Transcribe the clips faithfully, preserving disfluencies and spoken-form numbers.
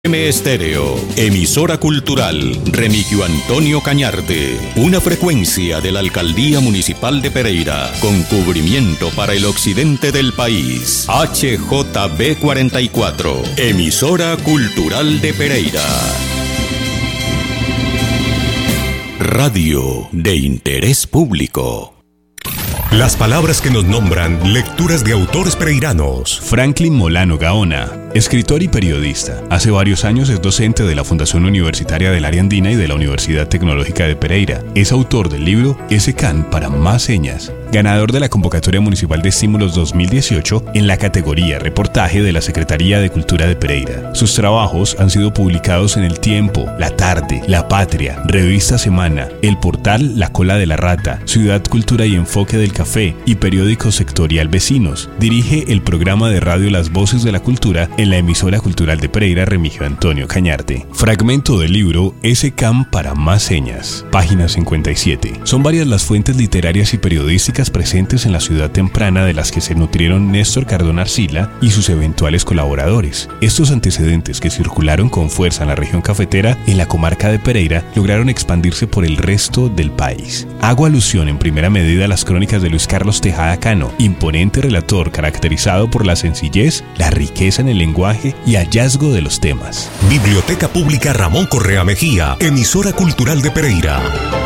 M Estéreo, emisora cultural Remigio Antonio Cañarte, una frecuencia de la Alcaldía Municipal de Pereira, con cubrimiento para el occidente del país. H J B cuarenta y cuatro, emisora cultural de Pereira. Radio de interés público. Las palabras que nos nombran, lecturas de autores pereiranos. Franklin Molano Gaona, escritor y periodista. Hace varios años es docente de la Fundación Universitaria del Área Andina y de la Universidad Tecnológica de Pereira. Es autor del libro Ese Can para más señas, ganador de la Convocatoria Municipal de Estímulos dos mil dieciocho en la categoría Reportaje de la Secretaría de Cultura de Pereira. Sus trabajos han sido publicados en El Tiempo, La Tarde, La Patria, Revista Semana, el portal La Cola de la Rata, Ciudad Cultura y Enfoque del Café y periódico sectorial Vecinos. Dirige el programa de radio Las Voces de la Cultura en la emisora cultural de Pereira Remigio Antonio Cañarte. Fragmento del libro Ese Can para más señas, página cincuenta y siete. Son varias las fuentes literarias y periodísticas presentes en la ciudad temprana de las que se nutrieron Néstor Cardona Arcila y sus eventuales colaboradores. Estos antecedentes, que circularon con fuerza en la región cafetera en la comarca de Pereira, lograron expandirse por el resto del país. Hago alusión en primera medida a las crónicas de Luis Carlos Tejada Cano, imponente relator caracterizado por la sencillez, la riqueza en el lenguaje y hallazgo de los temas. Biblioteca Pública Ramón Correa Mejía, emisora cultural de Pereira.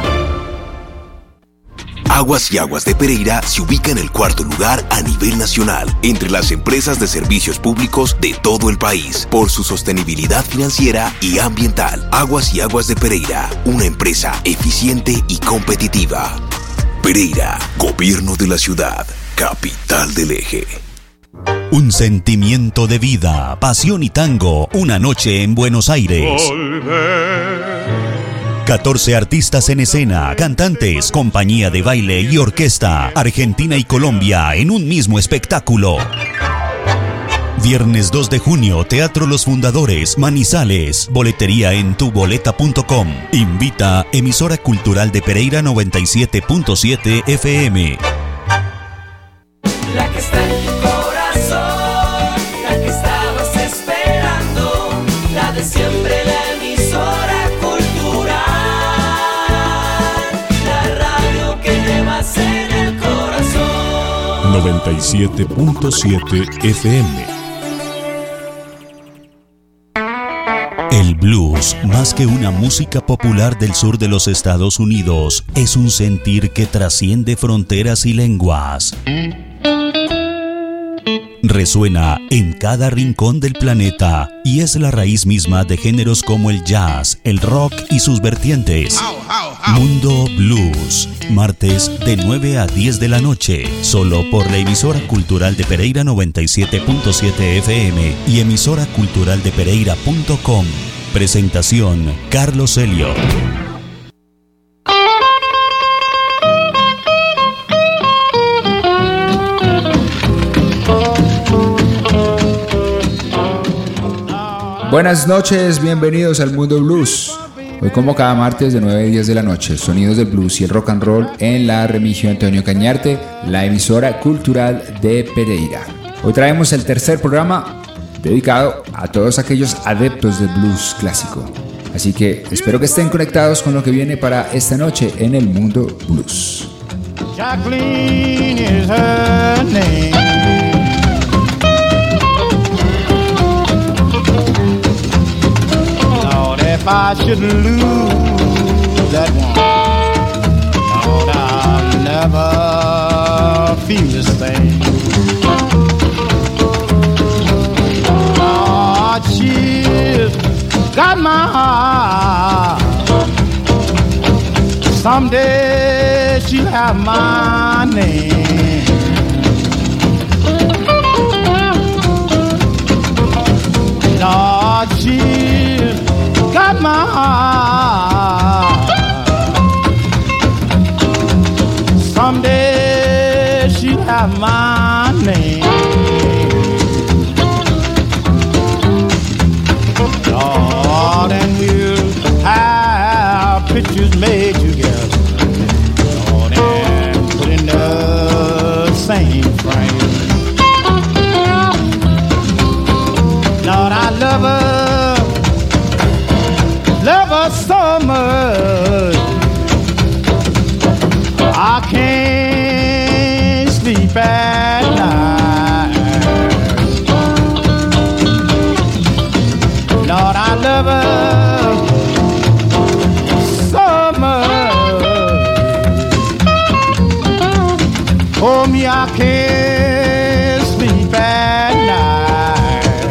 Aguas y Aguas de Pereira se ubica en el cuarto lugar a nivel nacional entre las empresas de servicios públicos de todo el país por su sostenibilidad financiera y ambiental. Aguas y Aguas de Pereira, una empresa eficiente y competitiva. Pereira, Gobierno de la Ciudad, capital del eje. Un sentimiento de vida, pasión y tango, una noche en Buenos Aires. catorce artistas en escena, cantantes, compañía de baile y orquesta, Argentina y Colombia en un mismo espectáculo. Viernes dos de junio, Teatro Los Fundadores, Manizales. Boletería en tu boleta punto com. Invita emisora cultural de Pereira noventa y siete punto siete F M. La que está en tu corazón, la que estabas esperando, la de siempre, la emisora cultural, la radio que llevas en el corazón. noventa y siete punto siete F M. El blues, más que una música popular del sur de los Estados Unidos, es un sentir que trasciende fronteras y lenguas. Resuena en cada rincón del planeta y es la raíz misma de géneros como el jazz, el rock y sus vertientes. Mundo Blues, martes de nueve a diez de la noche, solo por la emisora cultural de Pereira noventa y siete punto siete F M y emisora cultural de Pereira punto com. Presentación, Carlos Elliot. Buenas noches, bienvenidos al Mundo Blues. Hoy, como cada martes de nueve a diez de la noche, sonidos del blues y el rock and roll en la Remigio Antonio Cañarte, la emisora cultural de Pereira. Hoy traemos el tercer programa dedicado a todos aquellos adeptos del blues clásico. Así que espero que estén conectados con lo que viene para esta noche en el Mundo Blues. Jacqueline is her name. If I should lose that one, Lord, I'll never feel the same. Lord, she's got my heart. Someday she'll have my name. Lord, she's got my heart. Someday she'll have my name. Lord, and we'll have pictures made together. Lord, and put in the same frame. Lord, I love her love her so much. Oh, me, I can't sleep at night.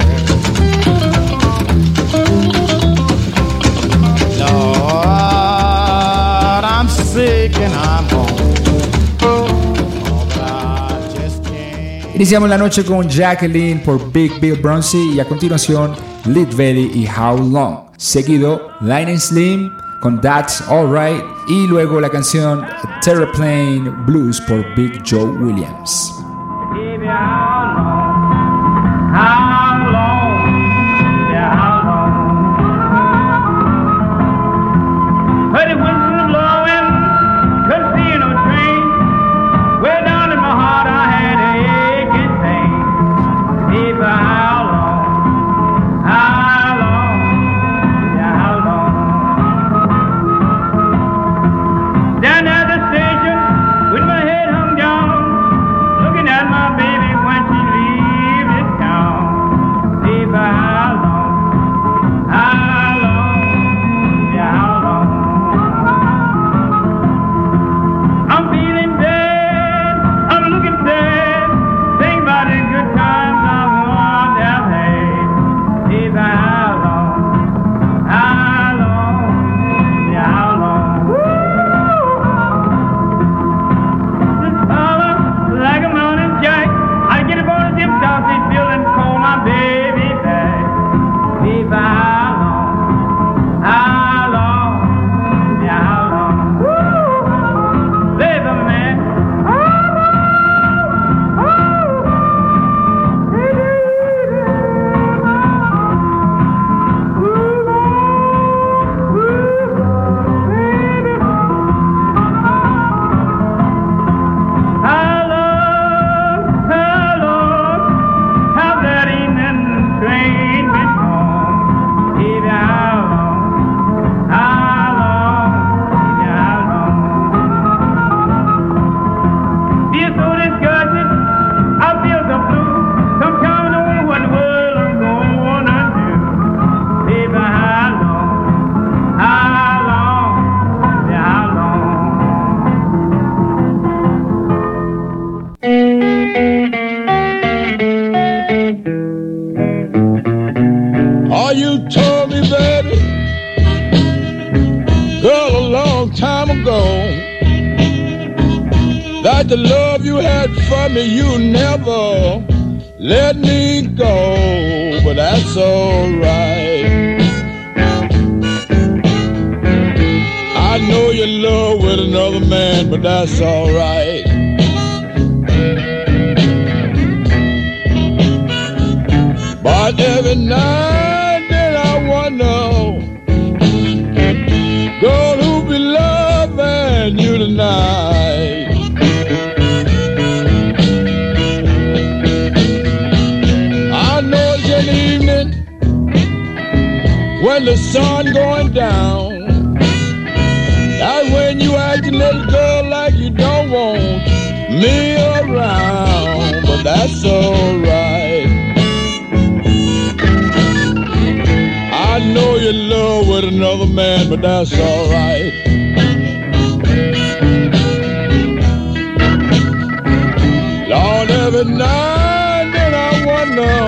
Lord, I'm sick and I'm home. Iniciamos la noche con Jacqueline por Big Bill Bronzy y a continuación Lead Belly y How Long. Seguido Line and Slim con That's Alright y luego la canción Terraplane Blues por Big Joe Williams. Baby, how long? How long? Yeah, how long? Heard the wind blowing, couldn't see no train. Way down in my heart I had a aching pain. Baby, how long? How long? Yeah, how long? Down at the station with my head hung down, looking at my baby when she leaves this town. Baby, how long? How long? Yeah, how long? I'm feeling bad, I'm looking sad, think about the good times I want to have had. Baby, how long? How long? Yeah, how long? This fella, like a mountain jack, I get up on the zip top, they feel and call my baby back. Baby, how long? How long? Yeah, how long? Baby, man. How long, how long, have that evening train been gone? Baby, how long, how long, baby, how long? Feel so disgusted, I feel so blue. Sometimes I don't know what the world I'm gonna do. Baby, how long, how long, baby, how long? Oh, you told me, baby, girl, a long time ago, that the love you had for me, you never let me go, but that's alright. I know you're in love with another man, but that's alright. But every night then I wonder, girl, who be loving you tonight? I know it's an evening when the sun going down. That's when you act a little girl like you don't want me around, but that's alright. I know you're in love with another man, but that's alright. Lord, every night then I wonder,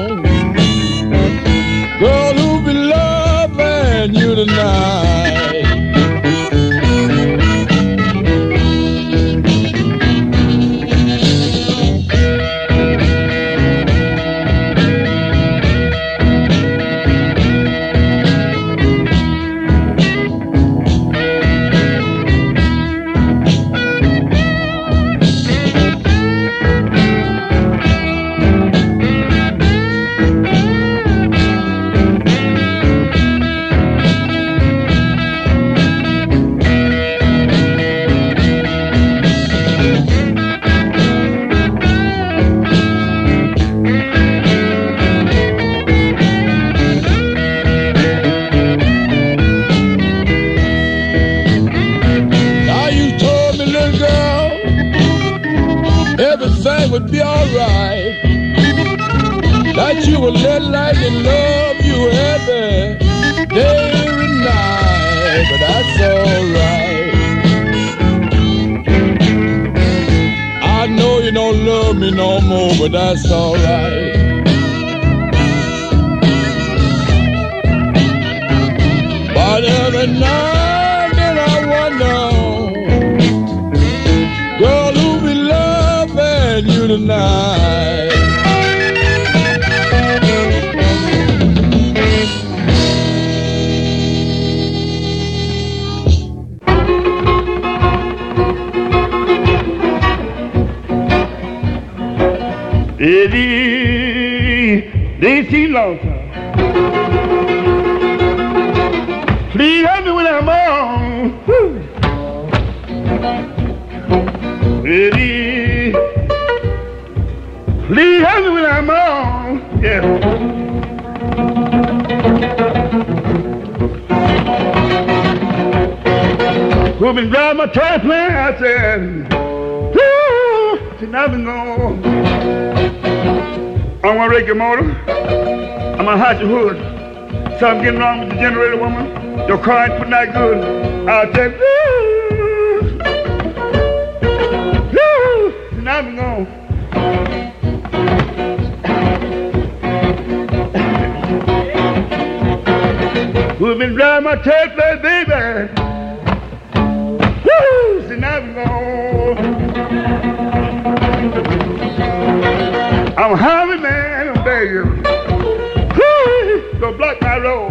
girl, who be loving you tonight? everything would be alright. That you would let like and love you every day and night, but that's alright. I know you don't love me no more, but that's alright. But every night then I wonder, girl, who be loving you tonight? It is, they see long time. Please help me when I'm on. Woo. It is, please help me when I'm on. Yeah. Who been driving my triplan? I said, woo, she's nothing gone. I'm gonna rake your motor. I'm gonna hide your hood. Something getting wrong with the generator, woman. Your car ain't putting out good. I'll tell you, woo, now I'm gone. Who've been driving my tail play, baby? Woo, see now I'm gone. I'm a highway man, I'm begging. Woo, don't block my road.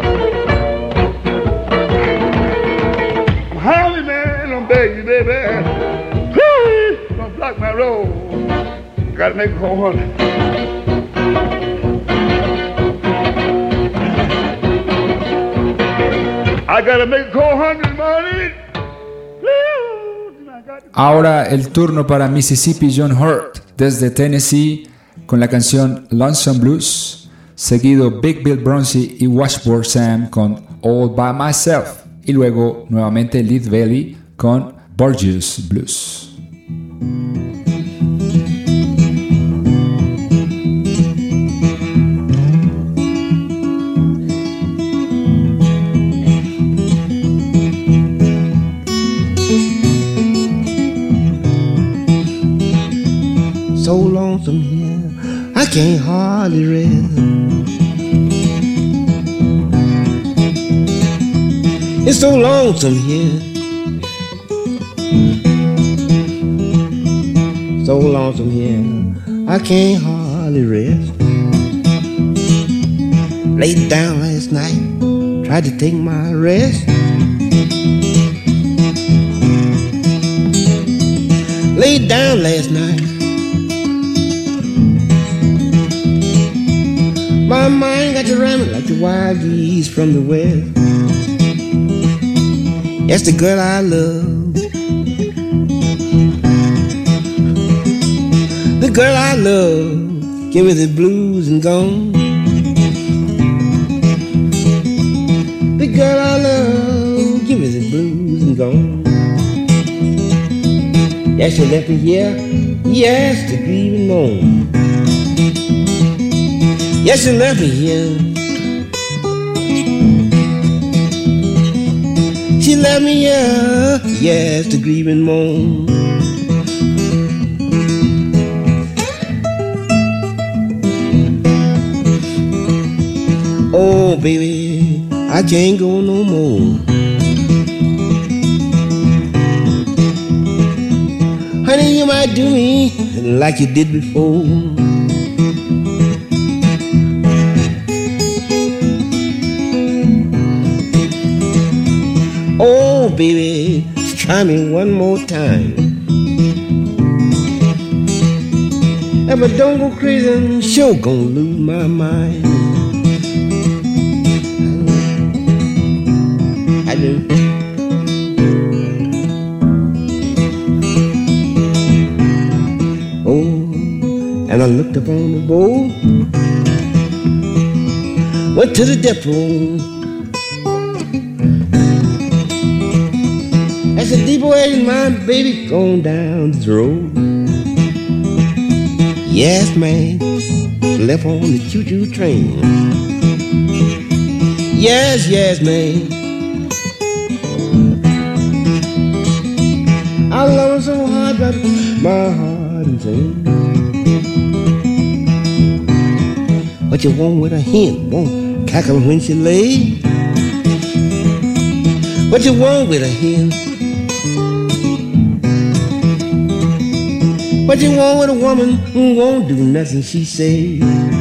I'm a highway man, I'm begging, baby. Woo, don't block my road. Gotta make a four hundred. I gotta make a four hundred money. Ahora el turno para Mississippi John Hurt desde Tennessee con la canción Lonesome Blues, seguido Big Bill Bronzy y Washboard Sam con All By Myself y luego nuevamente Lead Belly con Borges Blues. So lonesome here, I can't hardly rest. It's so lonesome here, so lonesome here, I can't hardly rest. Laid down last night, tried to take my rest. Laid down last night, my mind got to ramming like the wild geese from the west. That's the girl I love, the girl I love, give me the blues and gone. The girl I love, give me the blues and gone. Yeah, she left me here, yes, to grieve and moan. Yes, she left me here. She left me here, yes, to grieve and moan. Oh, baby, I can't go no more. Honey, you might do me like you did before. Oh, baby, try me one more time. If I don't go crazy, I'm sure gonna lose my mind. I do. Oh, and I looked up on the boat, went to the depot. That's a deep way my baby going down this road. Yes, man, left on the choo-choo train. Yes, yes, man. I love her so hard that my heart is in. What you want with a hen? Won't cackle when she lay. What you want with a hen? What you want with a woman who won't do nothing she say?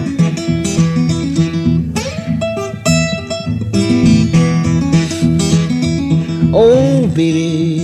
Oh, baby.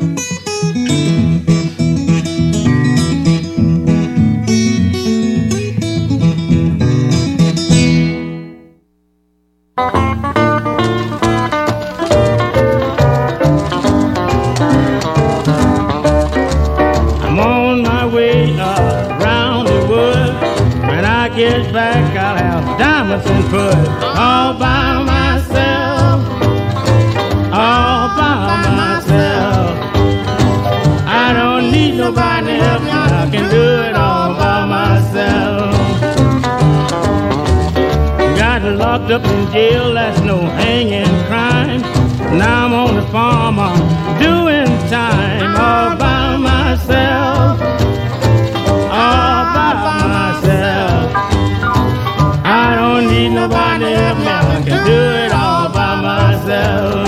I'm on my way around the wood. When I get back, I'll have diamonds and put all by myself. All by myself. I don't need nobody else. I can do it all by myself. Got locked up in jail, that's no hanging crime. Now I'm on the farm, I'm doing time all by myself. All by myself. I don't need nobody else. I can do it all by myself.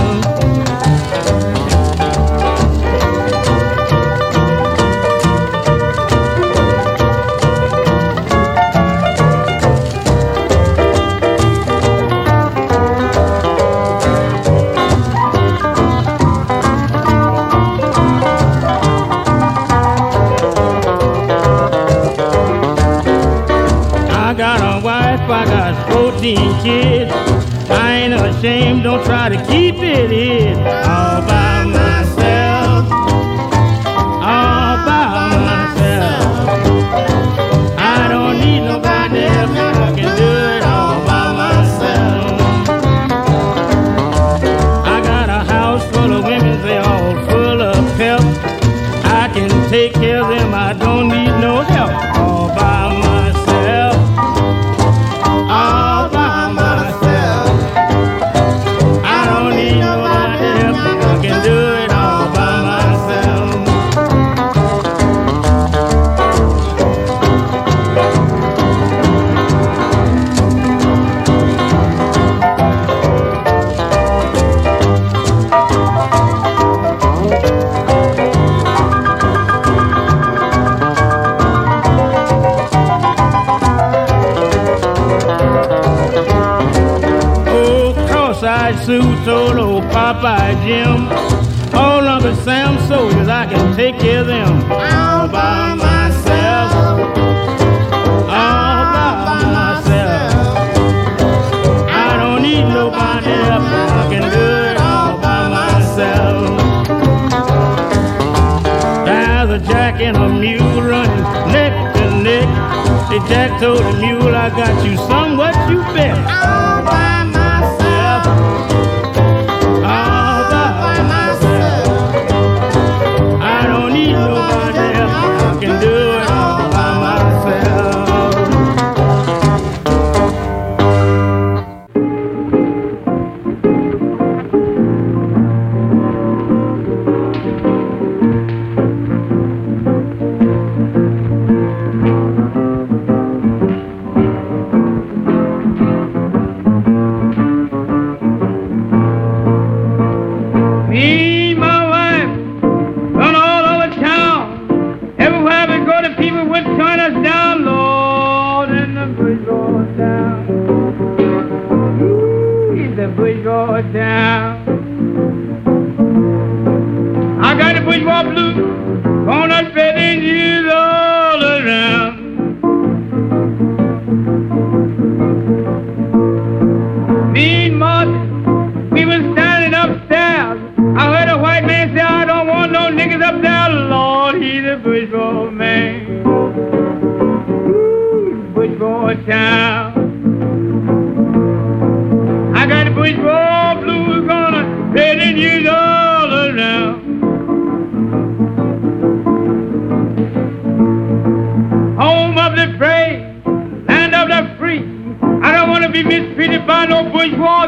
I got fourteen kids. I ain't ashamed, don't try to keep it hid. All by myself. All by myself. I don't need nobody else. I can do it all by myself. I got a house full of women, they all full of pep. I can take care of them, I don't need no help. All by myself. All by myself. I don't need nobody else. I can do it all by myself. Suits, old old Popeye Jim, all Uncle Sam soldiers, I can take care of them all by myself. All by myself. I don't need nobody else. I can do it all by myself. There's a jack and a mule running neck to neck. The jack told the mule, I got you some, what you bet? All by myself.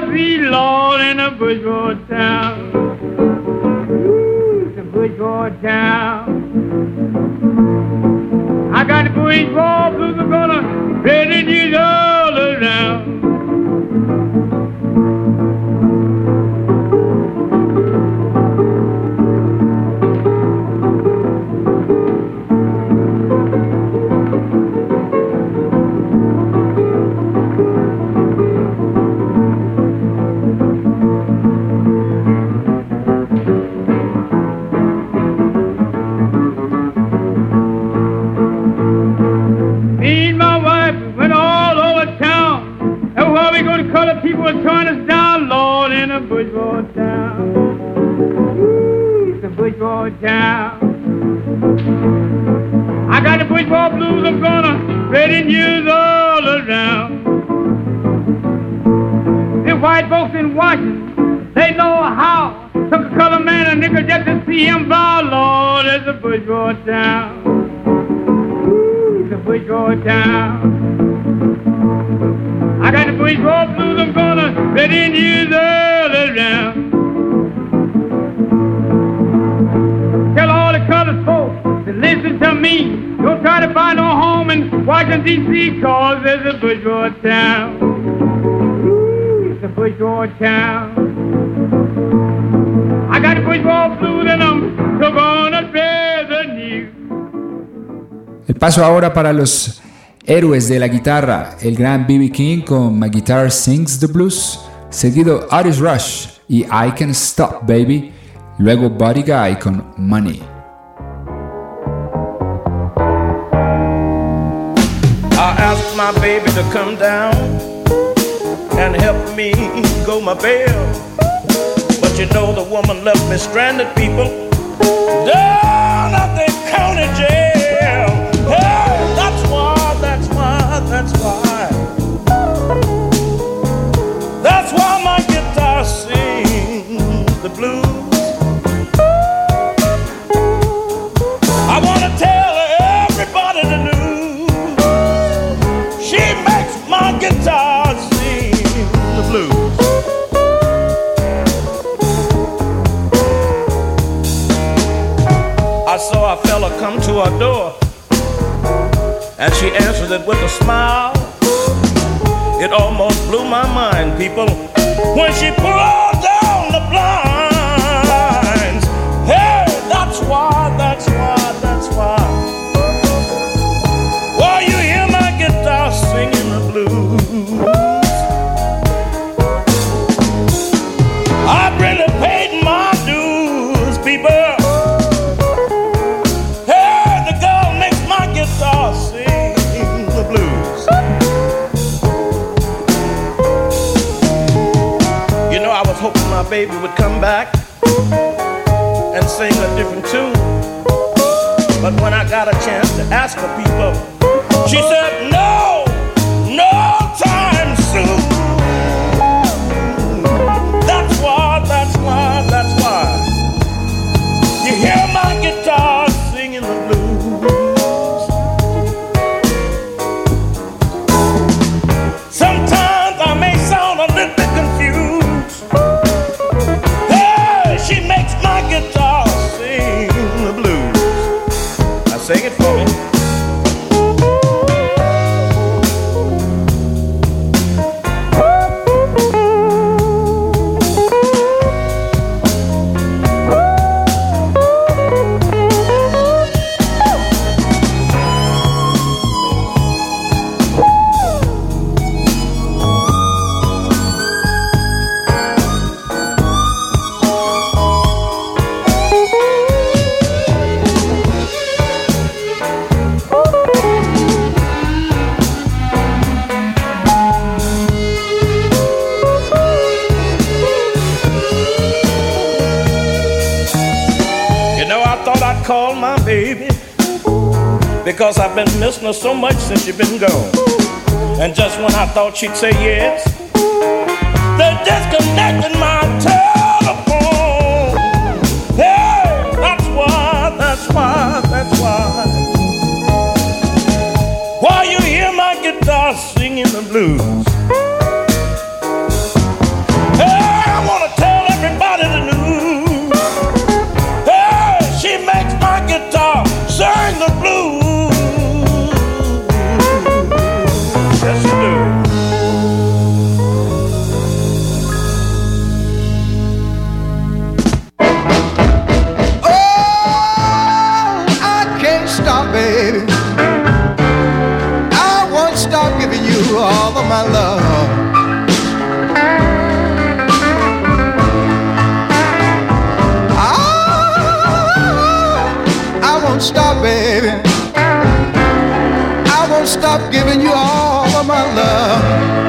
see, Lord, in a bush boy town. Ooh, it's a bush boy town. I got the bush boy blues are gonna play the news all around. Turn us down, Lord, in a bush boy town. Ooh, it's a bush boy town. I got the bush boy blues, I'm gonna play the news all around. The white folks in Washington, they know how. Took a color man, a nigga, just to see him bow, Lord, it's a bush boy town. Ooh, it's a bush boy town. I got the bush boy blues, I'm gonna let in years all around. Tell all the colored folks to listen to me. Don't try to buy no home in Washington, D C, cause there's a bush boy town. Ooh, it's a bush boy town. I got the bush boy blues and I'm so gonna bear the news. El paso ahora para los héroes de la guitarra, el gran B B King con My Guitar Sings the Blues, seguido Otis Rush y I Can't Stop Baby, luego Buddy Guy con Money. I asked my baby to come down and help me go my bail, but you know the woman left me stranded, people, down at the county jail. Hey, that's why. That's why, that's why, that's why my guitar sings the blues. I want to tell everybody the news. She makes my guitar sing the blues. I saw a fella come to our door, and she answered it with a smile. It almost blew my mind, people, when she pulled down the blinds. Hey, that's why, that's why, that's why. Why you hear my guitar singing the blues. I've really paid my dues, people. Hey, the girl makes my guitar sing the blues. You know, I was hoping my baby would come back and sing a different tune, but when I got a chance to ask her, people, she said no, no time soon. That's why, that's why, that's why you hear my guitar singing the blues. Sometimes I may sound a little bit confused. Hey, she makes my guitar sing the blues. Now sing it for me. Call my baby, because I've been missing her so much since she's been gone. And just when I thought she'd say yes, they disconnected my telephone. Hey, that's why, that's why, that's why. Why you hear my guitar singing the blues. won't stop, baby. I won't stop giving you all of my love.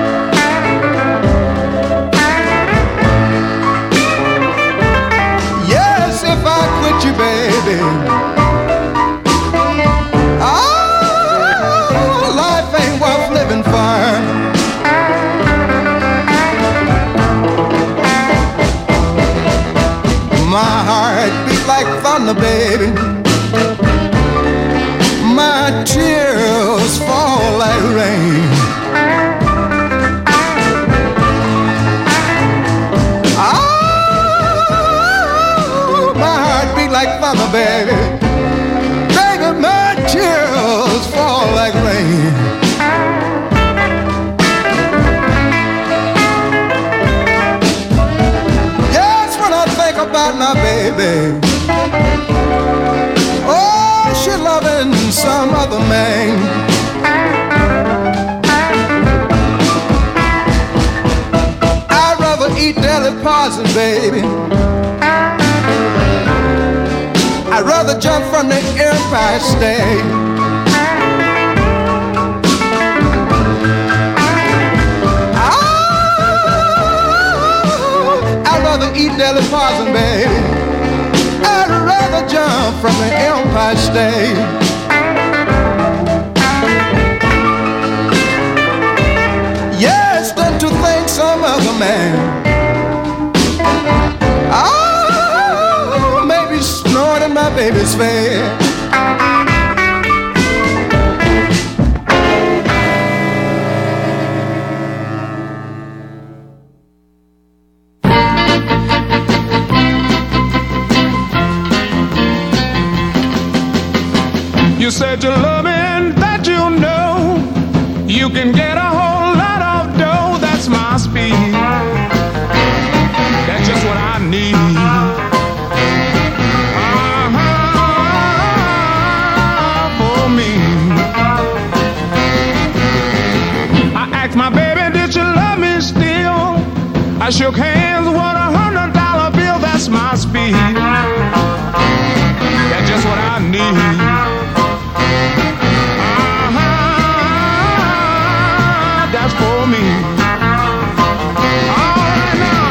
Yes, if I quit you, baby, oh, life ain't worth living for. My heart beat like thunder, baby. My tears fall like rain. Oh, my heart beat like thunder, baby. Baby, my tears fall like rain. Yes, when I think about my baby, oh, she loving some other man. I'd rather eat deli parson, baby. I'd rather jump from the Empire State. Oh, I'd rather eat deli parson, baby. I'd rather jump from the Empire State. Yes, than to think some other man. Oh, maybe snoring in my baby's face. You said you're loving, that you know you can get a whole lot of dough. That's my speed. That's just what I need. Uh-huh, for me. I asked my baby, did you love me still? I shook hands, what a hundred dollar bill. That's my speed. That's just what I need. For me. All right now.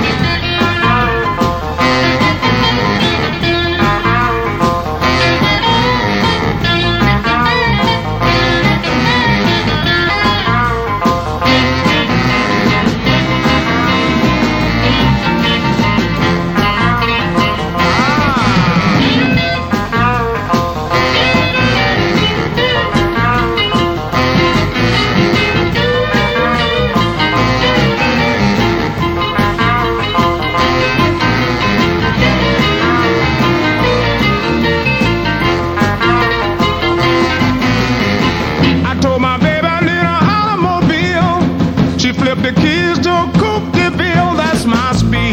The keys to a coupe de ville, that's my speed.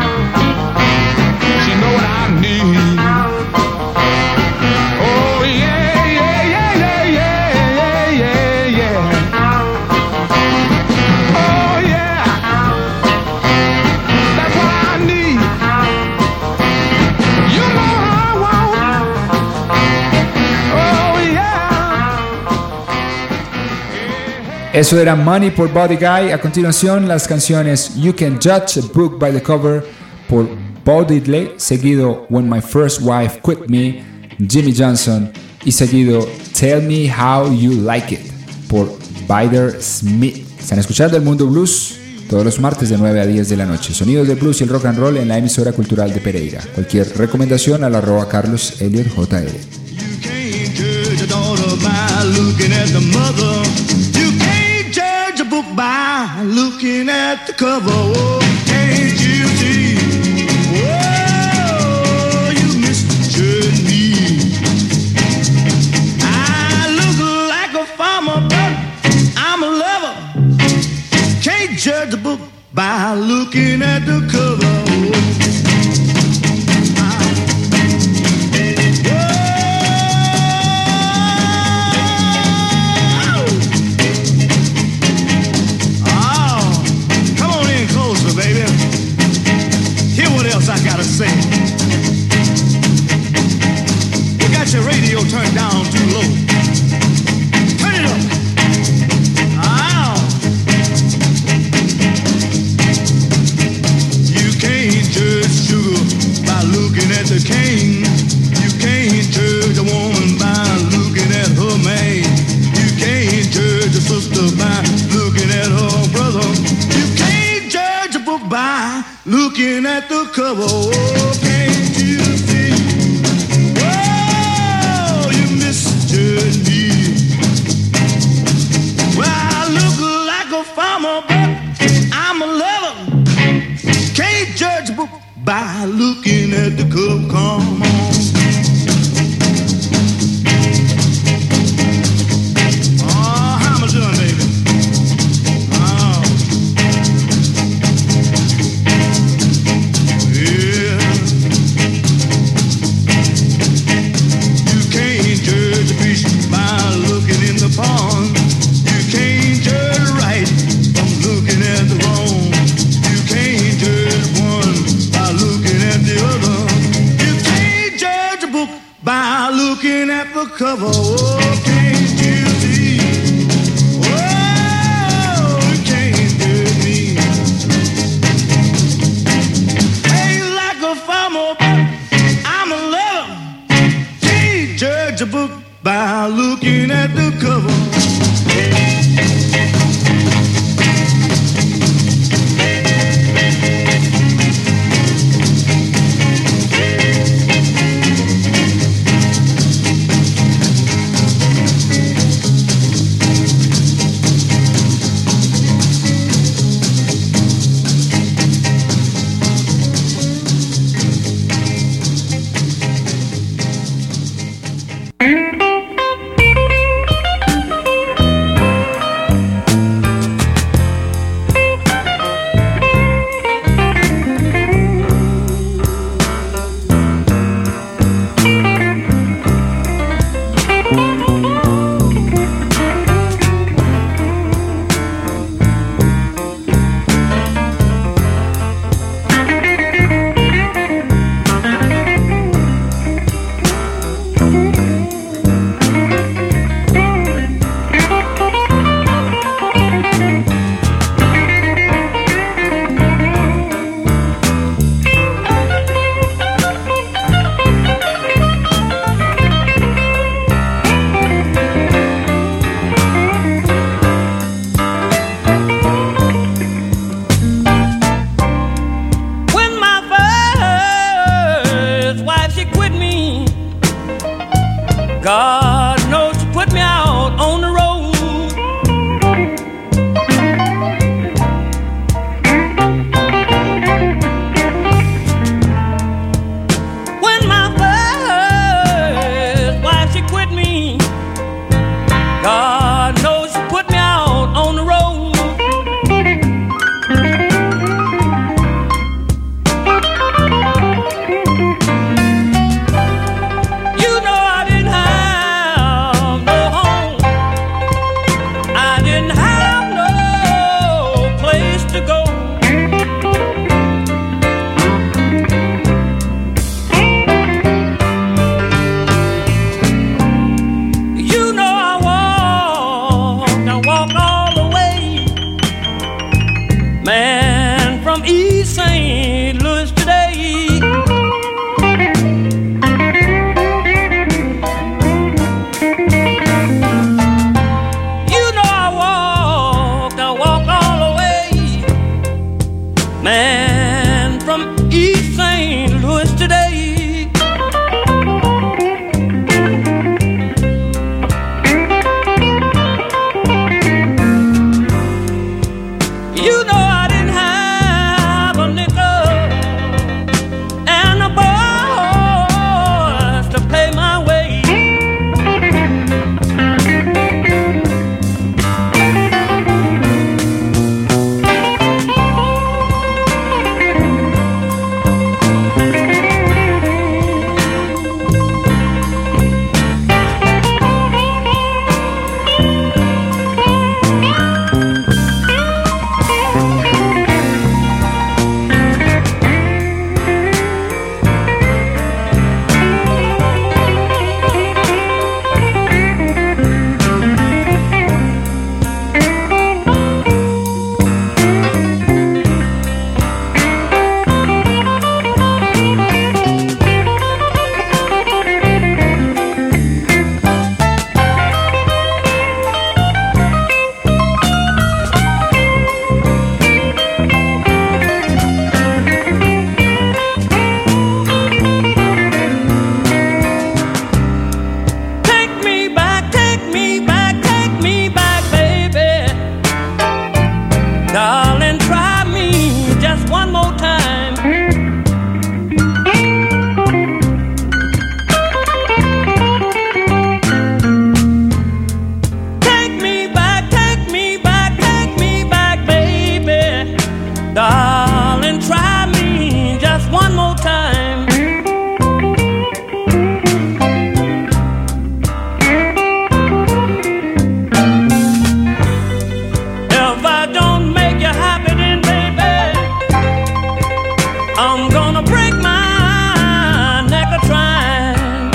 She know what I need. Oh yeah, yeah, yeah, yeah, yeah, yeah, yeah. Oh yeah, that's what I need. You know what I want. Oh yeah. Eso era Money por Buddy Guy. A continuación, las canciones You Can Judge a Book by the Cover por Bo Diddley, seguido When My First Wife Quit Me, Jimmy Johnson, y seguido Tell Me How You Like It por Bider Smith. Están escuchando El Mundo Blues todos los martes de nueve a diez de la noche. Sonidos del blues y el rock and roll en la emisora cultural de Pereira. Cualquier recomendación al arroba Carlos Elliot J L. Judge a book by looking at the cover. Oh, can't you see? Oh, you misjudged me. I look like a farmer, but I'm a lover. Can't judge a book by looking at the cover. I gotta say, you got your radio turned down too low. Turn it up. Ow. You can't judge sugar by looking at the cane. You can't judge a woman by looking at her man. You can't judge a sister by looking at her brother. You can't judge a book by looking at the cover. Oh, can't you see? Oh, you misjudge me. Well, I look like a farmer, but I'm a lover. Can't judge a book by looking at the cover. Come on. Oh, how am I doing, baby? Oh. Yeah. You can't judge a fish by looking in the pond. You can't judge right from looking at the wrong. You can't judge one by looking at the other. You can't judge a book by looking at the cover. Oh, can't you see? Oh, you can't judge me. Ain't like a farmer, but I'm a lover. Can't judge a book by looking at the cover. You know I didn't have gonna break my neck a trying.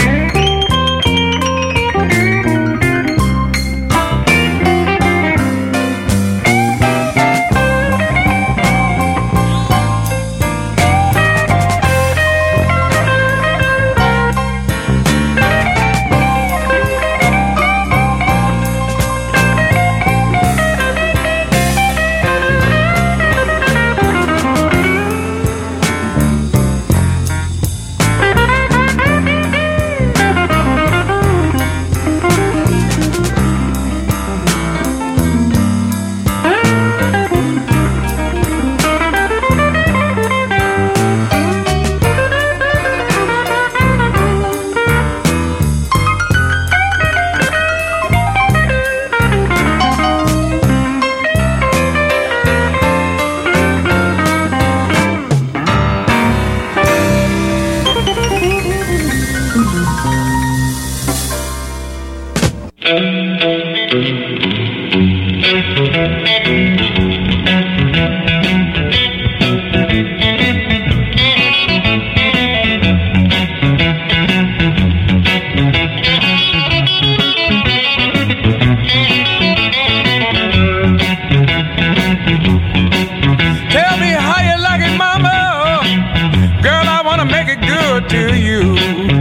Tell me how you like it, mama. Girl, I wanna make it good to you.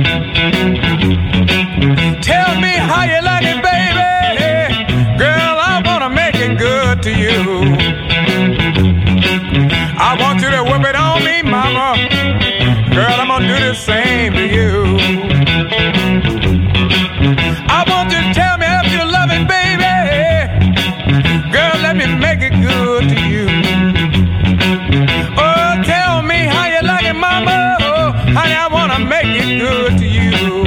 Tell me how you like it, baby. Girl, I wanna make it good to you. I want you to whip it on me, mama. Girl, I'm gonna do the same to you. I want you to tell me if you love it, baby. Girl, let me make it good to you. Oh, tell me how you like it, mama. Oh, honey, I wanna make it good to you.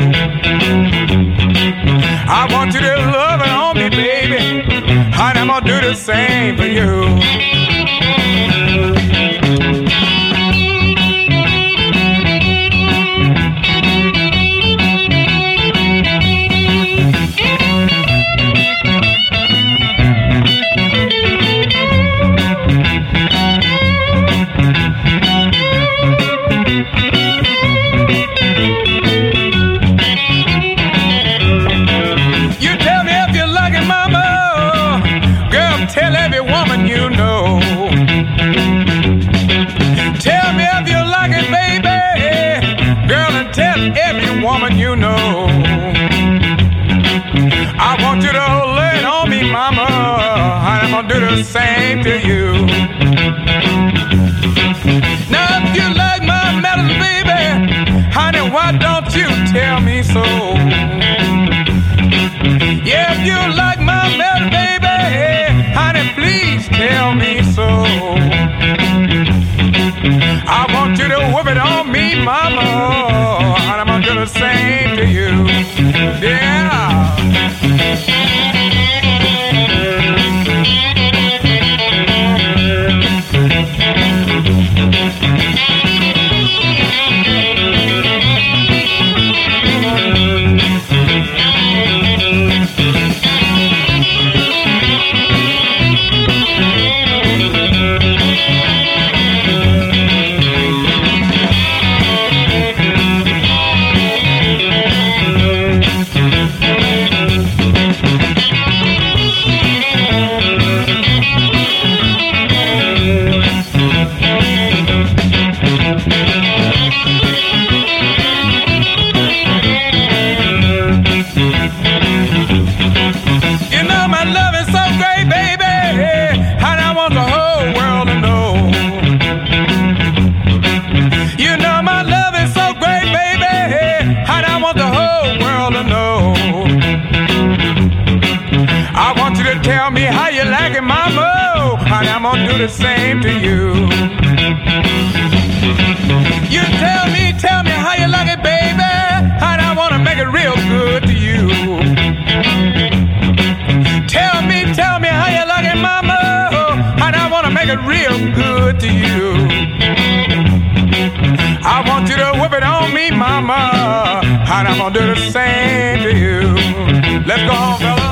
I want you to love it on me, baby. Honey, I'm gonna do the same for you. You tell me if you like it, mama. Girl, tell every woman you know. Tell me if you like it, baby. Girl, and tell every woman you know. I want you to lay it on me, mama. And I'm gonna do the same to you. Now if you like my medicine, baby, honey, why don't you tell me so? Yeah, if you like my medicine, baby, honey, please tell me so. I want you to whip it on me, mama, and I'm gonna do the same to you. Yeah. Tell me how you like it, mama, and I'm gonna do the same to you. You tell me, tell me how you like it, baby, and I wanna make it real good to you. Tell me, tell me how you like it, mama, and I wanna make it real good to you. I want you to whip it on me, mama, and I'm gonna do the same to you. Let's go home, fella.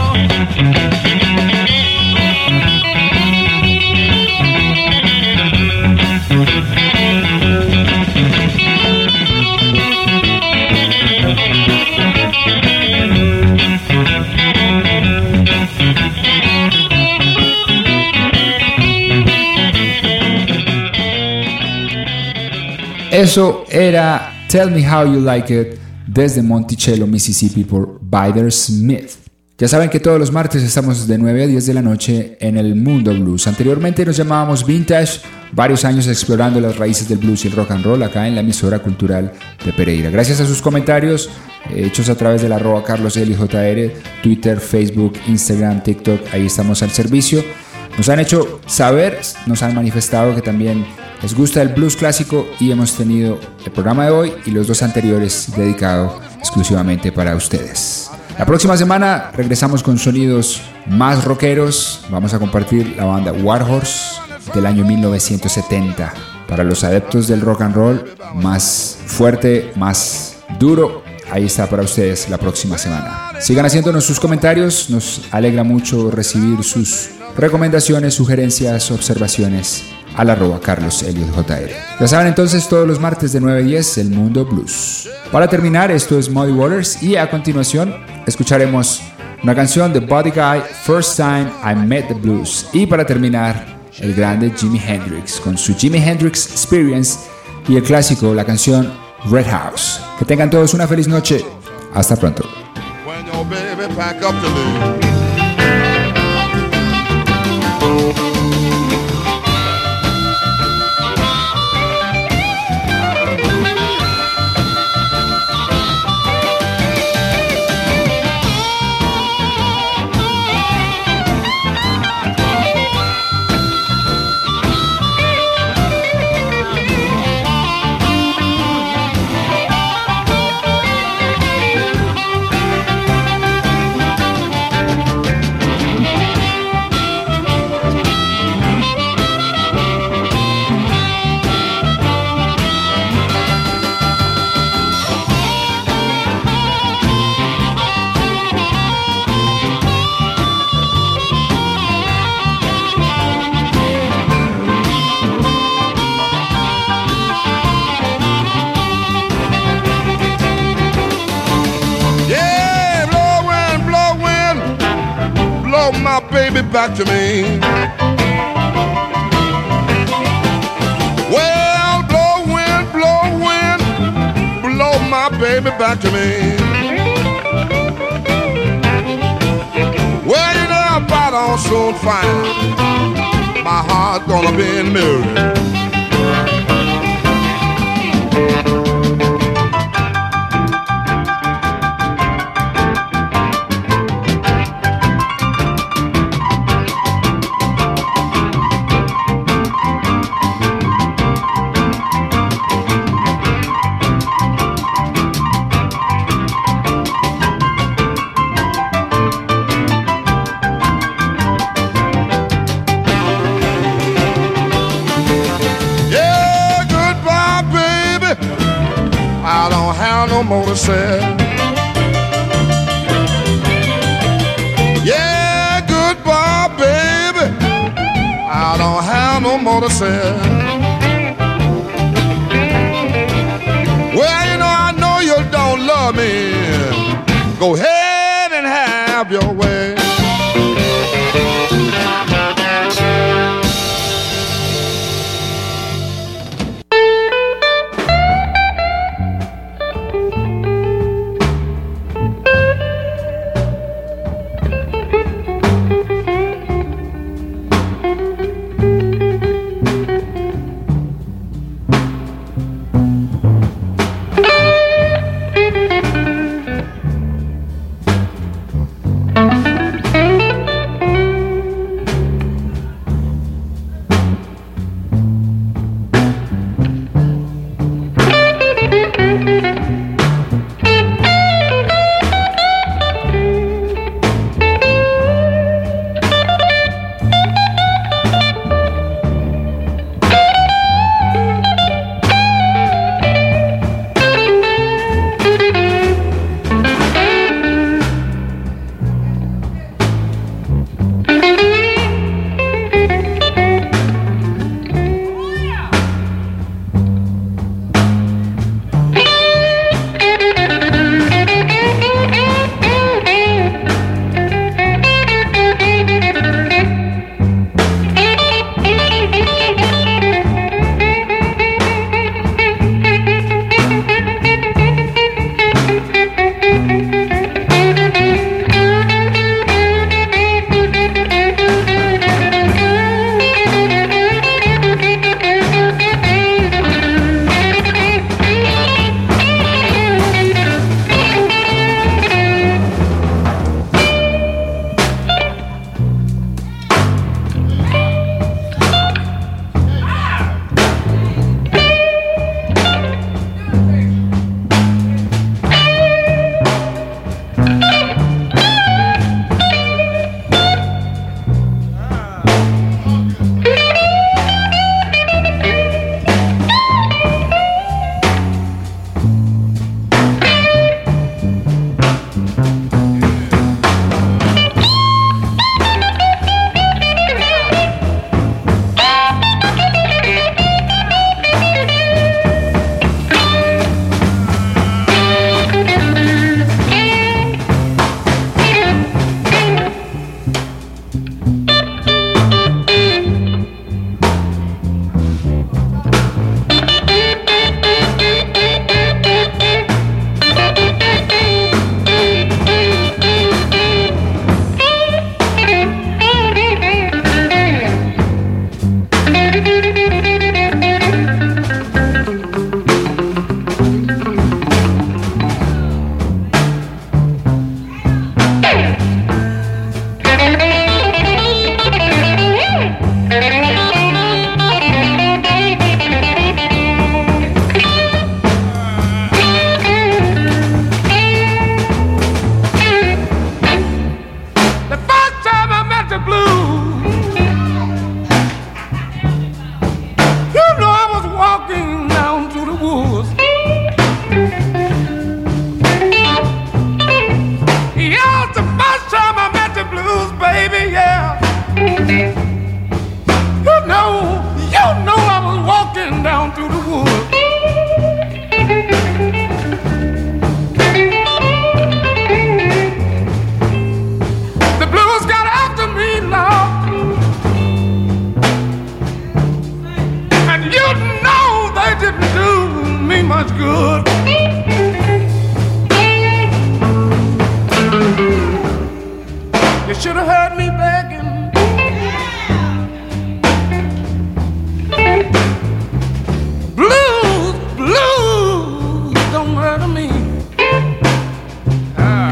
Eso era Tell Me How You Like It desde Monticello, Mississippi por Bider Smith. Ya saben que todos los martes estamos de nueve a diez de la noche en el Mundo Blues. Anteriormente nos llamábamos Vintage, varios años explorando las raíces del blues y el rock and roll acá en la emisora cultural de Pereira. Gracias a sus comentarios hechos a través del arroba Carlos Eli J R, Twitter, Facebook, Instagram, TikTok, ahí estamos al servicio. Nos han hecho saber, nos han manifestado que también les gusta el blues clásico y hemos tenido el programa de hoy y los dos anteriores dedicado exclusivamente para ustedes. La próxima semana regresamos con sonidos más rockeros. Vamos a compartir la banda Warhorse del año mil novecientos setenta. Para los adeptos del rock and roll, más fuerte, más duro, ahí está para ustedes la próxima semana. Sigan haciéndonos sus comentarios, nos alegra mucho recibir sus recomendaciones, sugerencias, observaciones al arroba Carlos Elliot J R. Ya saben entonces, todos los martes de nueve a diez, el Mundo Blues. Para terminar, esto es Muddy Waters y a continuación escucharemos una canción de Buddy Guy, First Time I Met the Blues. Y para terminar, el grande Jimi Hendrix con su Jimi Hendrix Experience y el clásico, la canción Red House. Que tengan todos una feliz noche. Hasta pronto. When your baby pack up to leave. Baby back to me. Well, blow wind, blow wind, blow my baby back to me. Well, you know about on soon fine, my heart's gonna be in Mary. No more to say. Yeah, goodbye, baby. I don't have no more to say. Well, you know, I know you don't love me. Go ahead and have your way. Thank you. ain't much good. You should have heard me begging. Blues, blues don't murder me. Ah.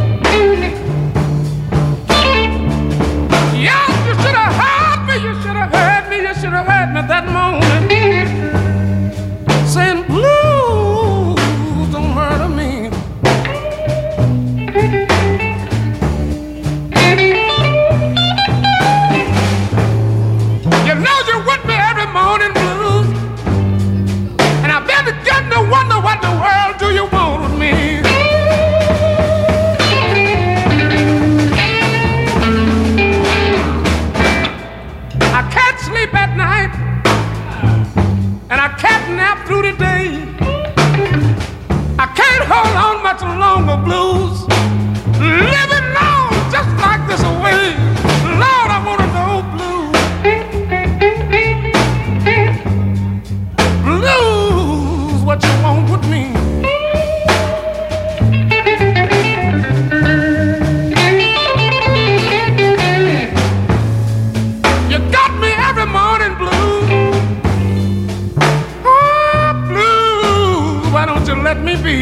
Yeah, you should have heard me. You should have heard me. You should have heard me that morning saying blues don't murder me. You know you're with me every morning, blues, and I bet again to wonder what the world do you want with me. I can't sleep at night, and I can't nap through the day. I can't hold on much longer, blues. Living long just like this away. Lord, I wanna know, blues. Blues, what you want with me? You got me every morning, blues. Oh, blues, why don't you let me be?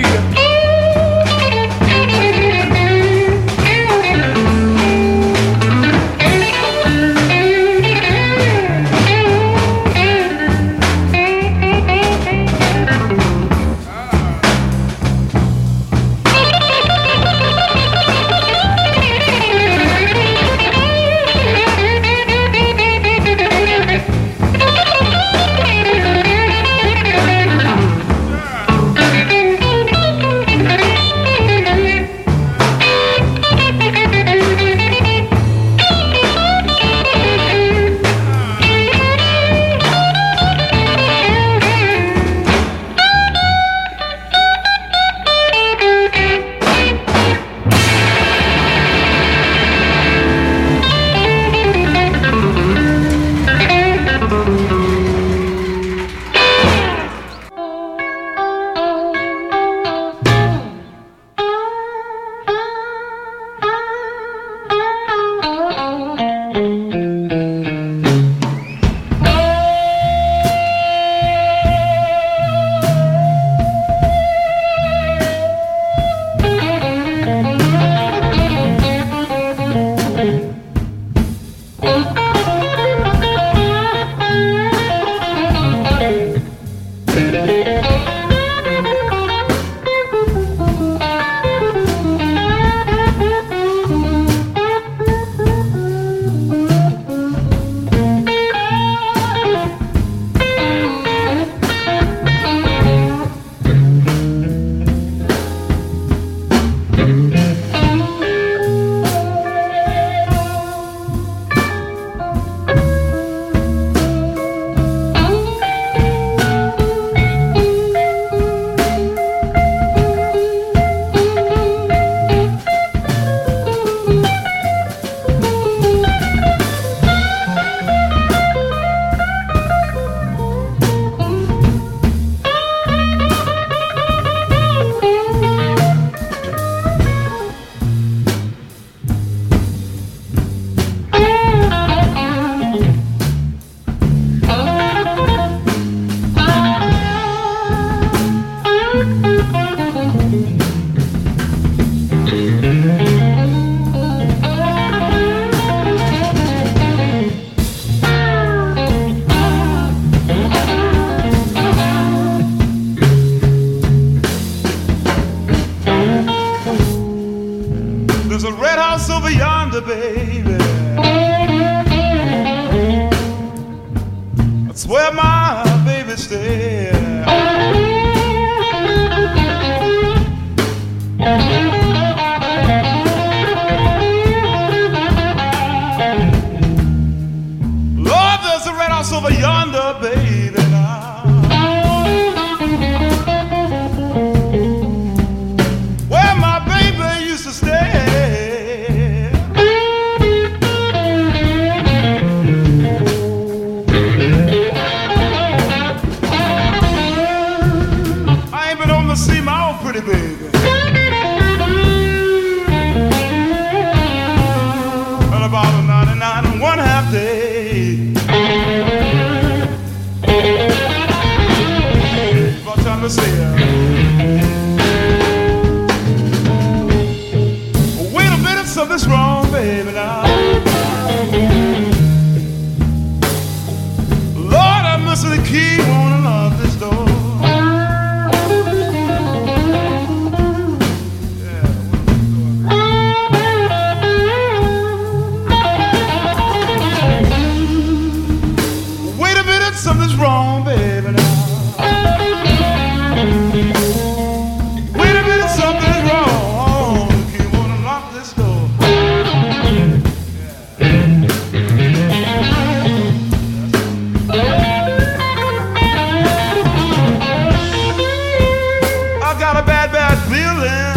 pretty baby. Well, about a ninety-nine and one half day. About time to say it. Wait a minute, something's wrong, baby, now. Lord, I must have the key, wanna lock this door. Something's wrong, baby, now. Wait a minute, something's wrong. You wanna lock this door? I got a bad, bad feeling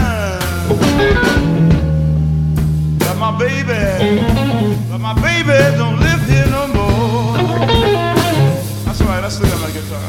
that my baby, that my baby don't live here no more. That's right, I still got my guitar.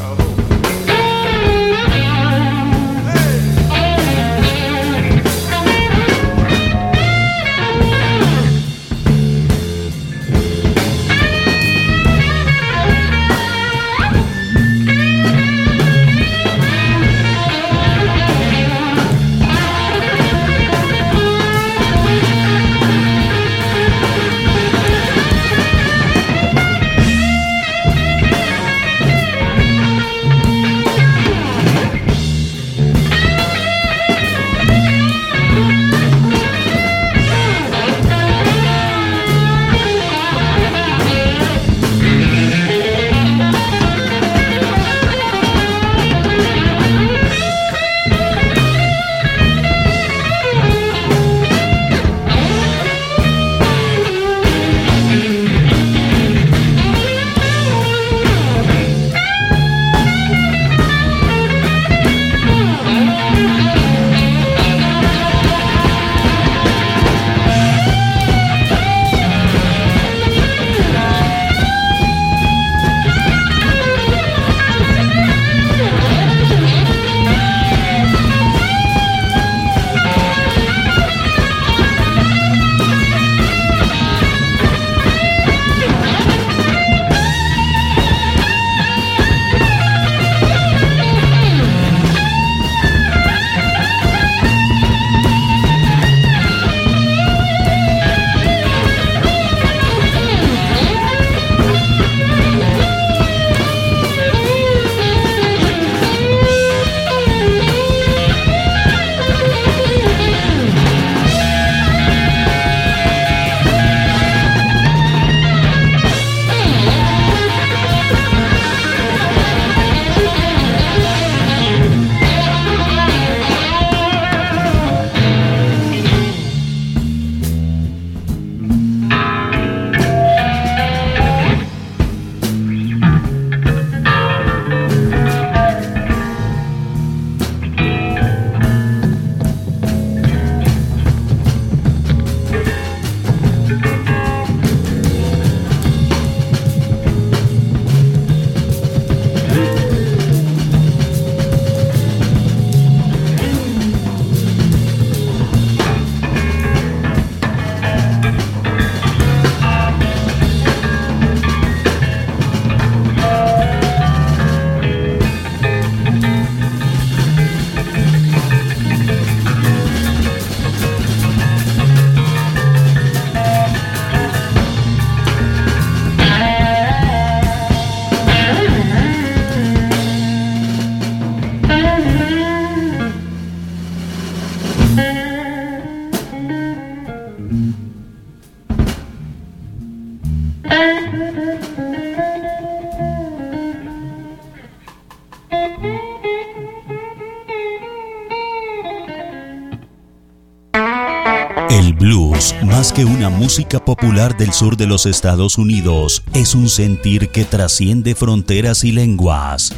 El blues, más que una música popular del sur de los Estados Unidos, es un sentir que trasciende fronteras y lenguas.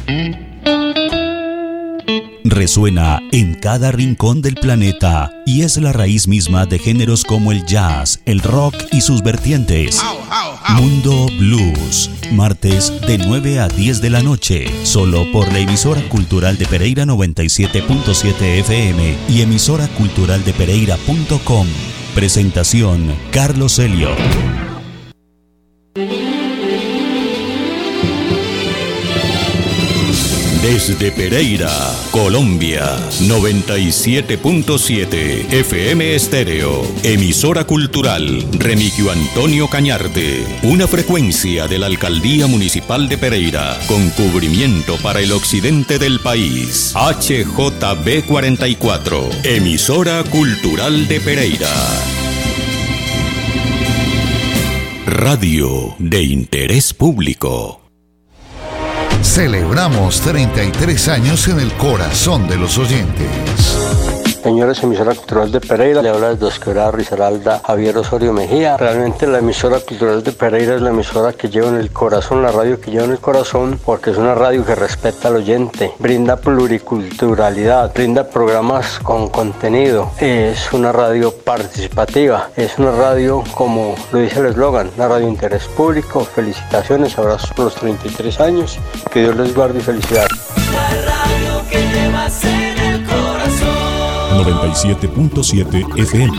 Resuena en cada rincón del planeta y es la raíz misma de géneros como el jazz, el rock y sus vertientes. Mundo Blues, martes de nueve a diez de la noche, solo por la emisora cultural de Pereira noventa y siete punto siete F M y emisora cultural de pereira punto com. Presentación, Carlos Helio. Desde Pereira, Colombia, noventa y siete punto siete F M Estéreo, emisora cultural Remigio Antonio Cañarte, una frecuencia de la Alcaldía Municipal de Pereira, con cubrimiento para el occidente del país. H J B cuarenta y cuatro, emisora cultural de Pereira. Radio de interés público. Celebramos treinta y tres años en el corazón de los oyentes. Señores, emisora cultural de Pereira, le habla desde Dos Quebradas, Risaralda, Javier Osorio Mejía. Realmente la emisora cultural de Pereira es la emisora que lleva en el corazón, la radio que lleva en el corazón, porque es una radio que respeta al oyente, brinda pluriculturalidad, brinda programas con contenido, es una radio participativa, es una radio, como lo dice el eslogan, una radio de interés público. Felicitaciones, abrazos por los treinta y tres años, que Dios les guarde y felicidad. La radio que llevas en el corazón. noventa y siete punto siete F M.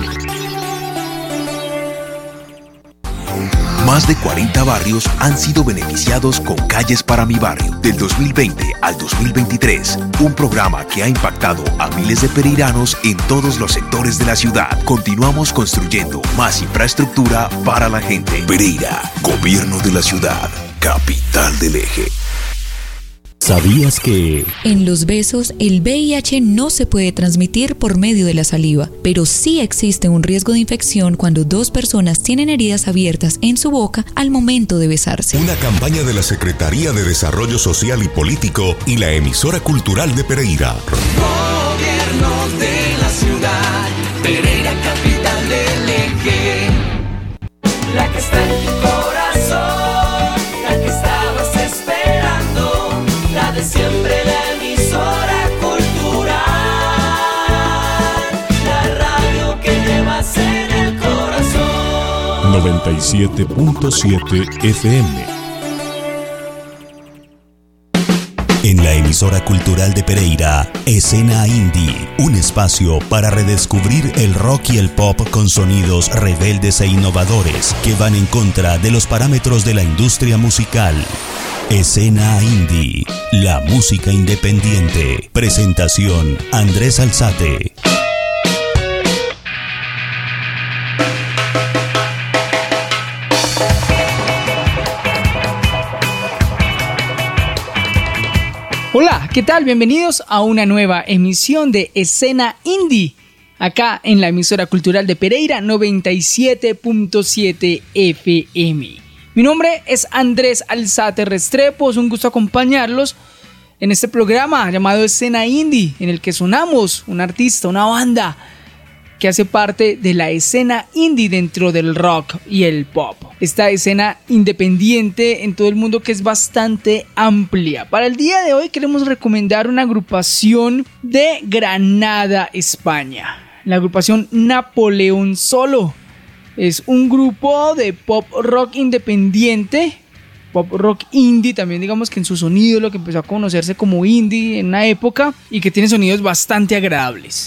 Más de cuarenta barrios han sido beneficiados con Calles para mi Barrio del dos mil veinte al dos mil veintitrés, un programa que ha impactado a miles de pereiranos en todos los sectores de la ciudad. Continuamos construyendo más infraestructura para la gente. Pereira, Gobierno de la Ciudad, capital del eje. ¿Sabías que en los besos el V I H no se puede transmitir por medio de la saliva, pero sí existe un riesgo de infección cuando dos personas tienen heridas abiertas en su boca al momento de besarse? Una campaña de la Secretaría de Desarrollo Social y Político y la emisora cultural de Pereira. Gobierno de la ciudad, Pereira, capital del eje. La que está en tu corazón, la que estabas esperando, la de siempre, la emisora cultural, la radio que llevas en el corazón. noventa y siete punto siete F M. En la emisora cultural de Pereira, Escena Indie, un espacio para redescubrir el rock y el pop con sonidos rebeldes e innovadores que van en contra de los parámetros de la industria musical. Escena Indie, la música independiente. Presentación, Andrés Alzate. Hola, ¿qué tal? Bienvenidos a una nueva emisión de Escena Indie, acá en la emisora cultural de Pereira noventa y siete punto siete F M. Mi nombre es Andrés Alzate Restrepo, es un gusto acompañarlos en este programa llamado Escena Indie, en el que sonamos un artista, una banda que hace parte de la escena indie dentro del rock y el pop. Esta escena independiente en todo el mundo que es bastante amplia. Para el día de hoy queremos recomendar una agrupación de Granada, España. La agrupación Napoleón Solo. Es un grupo de pop rock independiente, pop rock indie, también digamos que en su sonido lo que empezó a conocerse como indie en una época y que tiene sonidos bastante agradables.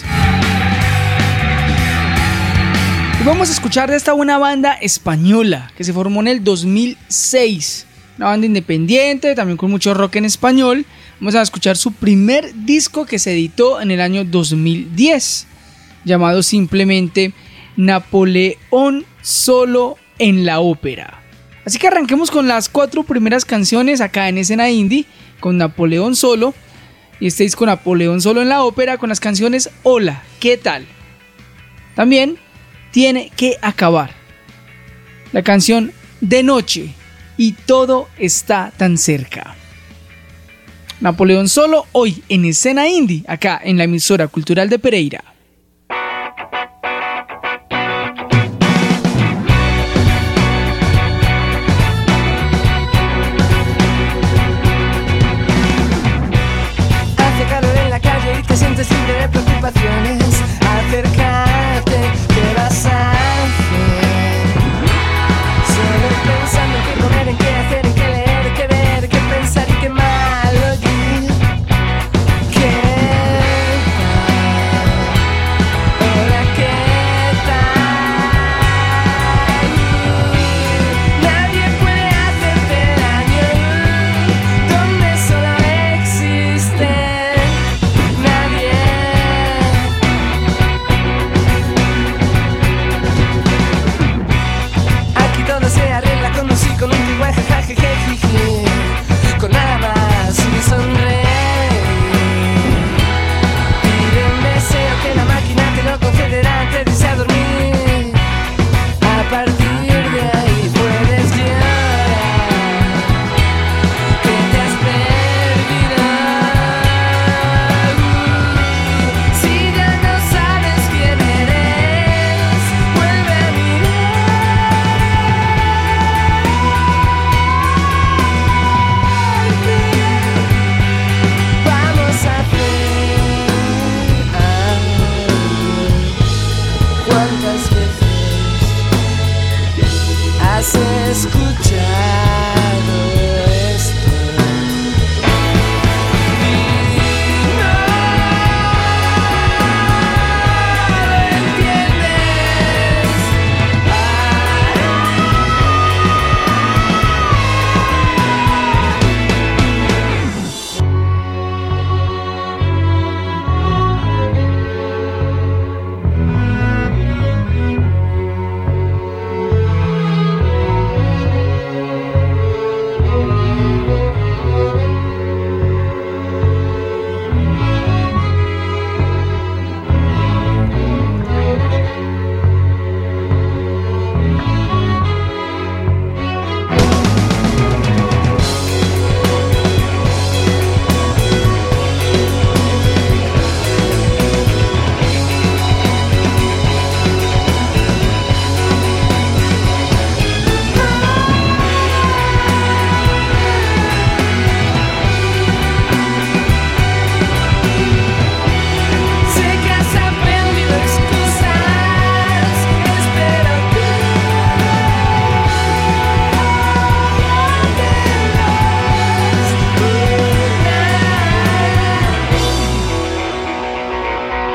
Vamos a escuchar de esta buena banda española que se formó en el dos mil seis. Una banda independiente, también con mucho rock en español. Vamos a escuchar su primer disco que se editó en el año dos mil diez, llamado simplemente Napoleón Solo en la Ópera. Así que arranquemos con las cuatro primeras canciones acá en Escena Indie, con Napoleón Solo. Y este disco Napoleón Solo en la Ópera, con las canciones Hola, ¿qué tal? También Tiene que acabar, la canción De Noche y Todo está tan cerca. Napoleón Solo hoy en Escena Indie, acá en la emisora cultural de Pereira.